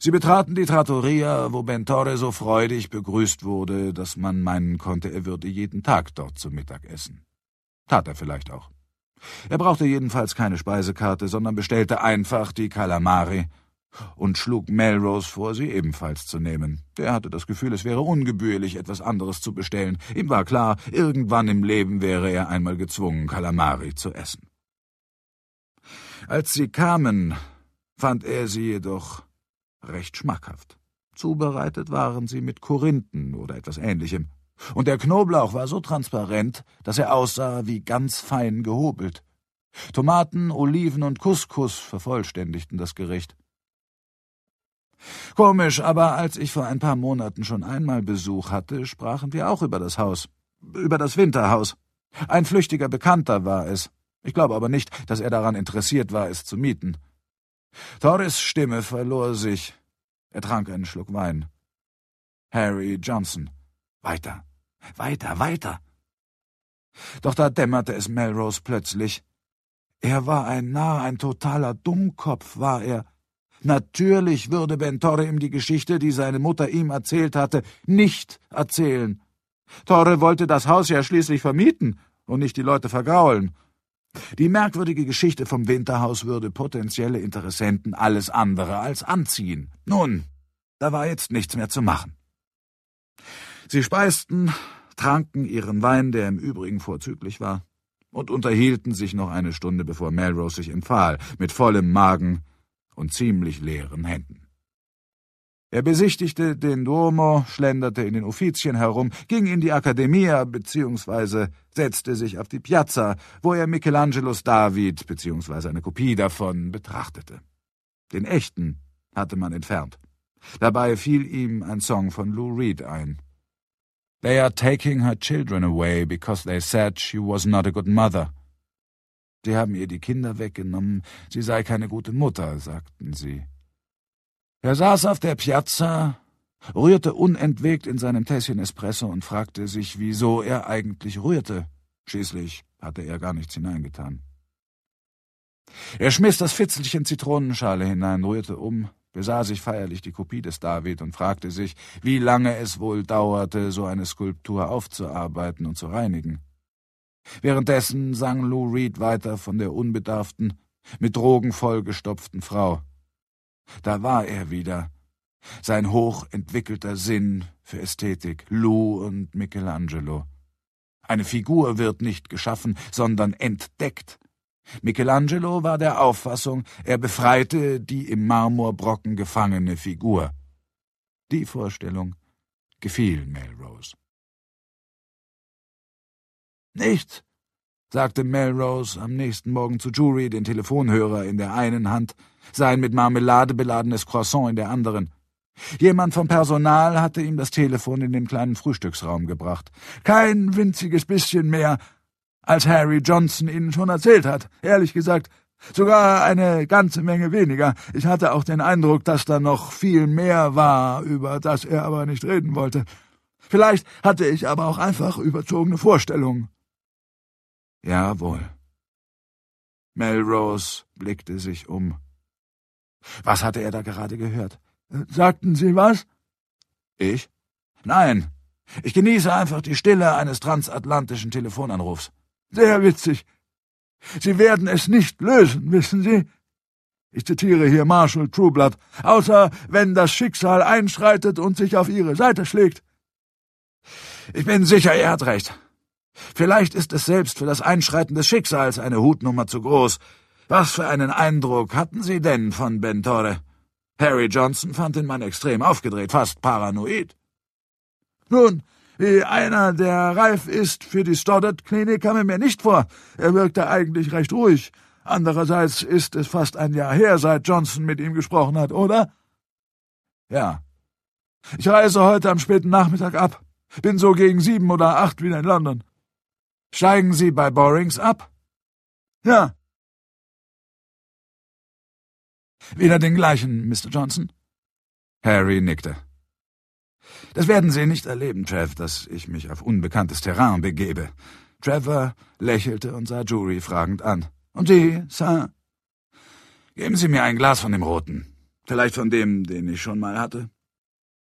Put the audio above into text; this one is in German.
Sie betraten die Trattoria, wo Bentore so freudig begrüßt wurde, dass man meinen konnte, er würde jeden Tag dort zu Mittag essen. Tat er vielleicht auch. Er brauchte jedenfalls keine Speisekarte, sondern bestellte einfach die Calamari und schlug Melrose vor, sie ebenfalls zu nehmen. Der hatte das Gefühl, es wäre ungebührlich, etwas anderes zu bestellen. Ihm war klar, irgendwann im Leben wäre er einmal gezwungen, Calamari zu essen. Als sie kamen, fand er sie jedoch recht schmackhaft. Zubereitet waren sie mit Korinthen oder etwas Ähnlichem. Und der Knoblauch war so transparent, dass er aussah wie ganz fein gehobelt. Tomaten, Oliven und Couscous vervollständigten das Gericht. Komisch, aber als ich vor ein paar Monaten schon einmal Besuch hatte, sprachen wir auch über das Haus, über das Winterhaus. Ein flüchtiger Bekannter war es. Ich glaube aber nicht, dass er daran interessiert war, es zu mieten. Torres' Stimme verlor sich. Er trank einen Schluck Wein. Harry Johnson. Weiter, weiter, weiter. Doch da dämmerte es Melrose plötzlich. Er war ein totaler Dummkopf, war er. Natürlich würde Bentore ihm die Geschichte, die seine Mutter ihm erzählt hatte, nicht erzählen. Torre wollte das Haus ja schließlich vermieten und nicht die Leute vergraulen. Die merkwürdige Geschichte vom Winterhaus würde potenzielle Interessenten alles andere als anziehen. Nun, da war jetzt nichts mehr zu machen. Sie speisten, tranken ihren Wein, der im Übrigen vorzüglich war, und unterhielten sich noch eine Stunde, bevor Melrose sich empfahl, mit vollem Magen und ziemlich leeren Händen. Er besichtigte den Duomo, schlenderte in den Uffizien herum, ging in die Accademia bzw. setzte sich auf die Piazza, wo er Michelangelos David bzw. eine Kopie davon betrachtete. Den echten hatte man entfernt. Dabei fiel ihm ein Song von Lou Reed ein. They are taking her children away because they said she was not a good mother. Sie haben ihr die Kinder weggenommen, sie sei keine gute Mutter, sagten sie. Er saß auf der Piazza, rührte unentwegt in seinem Tässchen Espresso und fragte sich, wieso er eigentlich rührte. Schließlich hatte er gar nichts hineingetan. Er schmiss das Fitzelchen Zitronenschale hinein, rührte um, besah sich feierlich die Kopie des David und fragte sich, wie lange es wohl dauerte, so eine Skulptur aufzuarbeiten und zu reinigen. Währenddessen sang Lou Reed weiter von der unbedarften, mit Drogen vollgestopften Frau. Da war er wieder, sein hochentwickelter Sinn für Ästhetik, Lou und Michelangelo. Eine Figur wird nicht geschaffen, sondern entdeckt. Michelangelo war der Auffassung, er befreite die im Marmorbrocken gefangene Figur. Die Vorstellung gefiel Melrose. »Nichts«, sagte Melrose am nächsten Morgen zu Jury, den Telefonhörer in der einen Hand, sein mit Marmelade beladenes Croissant in der anderen. Jemand vom Personal hatte ihm das Telefon in den kleinen Frühstücksraum gebracht. Kein winziges bisschen mehr, als Harry Johnson Ihnen schon erzählt hat, ehrlich gesagt. Sogar eine ganze Menge weniger. Ich hatte auch den Eindruck, dass da noch viel mehr war, über das er aber nicht reden wollte. Vielleicht hatte ich aber auch einfach überzogene Vorstellungen. Jawohl. Melrose blickte sich um. Was hatte er da gerade gehört? Sagten Sie was? Ich? Nein. Ich genieße einfach die Stille eines transatlantischen Telefonanrufs. Sehr witzig. Sie werden es nicht lösen, wissen Sie? Ich zitiere hier Marshall Trueblood. Außer wenn das Schicksal einschreitet und sich auf Ihre Seite schlägt. Ich bin sicher, er hat recht. Vielleicht ist es selbst für das Einschreiten des Schicksals eine Hutnummer zu groß. Was für einen Eindruck hatten Sie denn von Bentore? Harry Johnson fand den Mann extrem aufgedreht, fast paranoid. Nun, wie einer, der reif ist für die Stoddard-Klinik, kam er mir nicht vor. Er wirkte eigentlich recht ruhig. Andererseits ist es fast ein Jahr her, seit Johnson mit ihm gesprochen hat, oder? Ja. Ich reise heute am späten Nachmittag ab. Bin so gegen 7 oder 8 wieder in London. Steigen Sie bei Borings ab? Ja. Wieder den gleichen, Mr. Johnson? Harry nickte. Das werden Sie nicht erleben, Trev, dass ich mich auf unbekanntes Terrain begebe. Trevor lächelte und sah Jury fragend an. Und Sie, Sir? Geben Sie mir ein Glas von dem Roten. Vielleicht von dem, den ich schon mal hatte?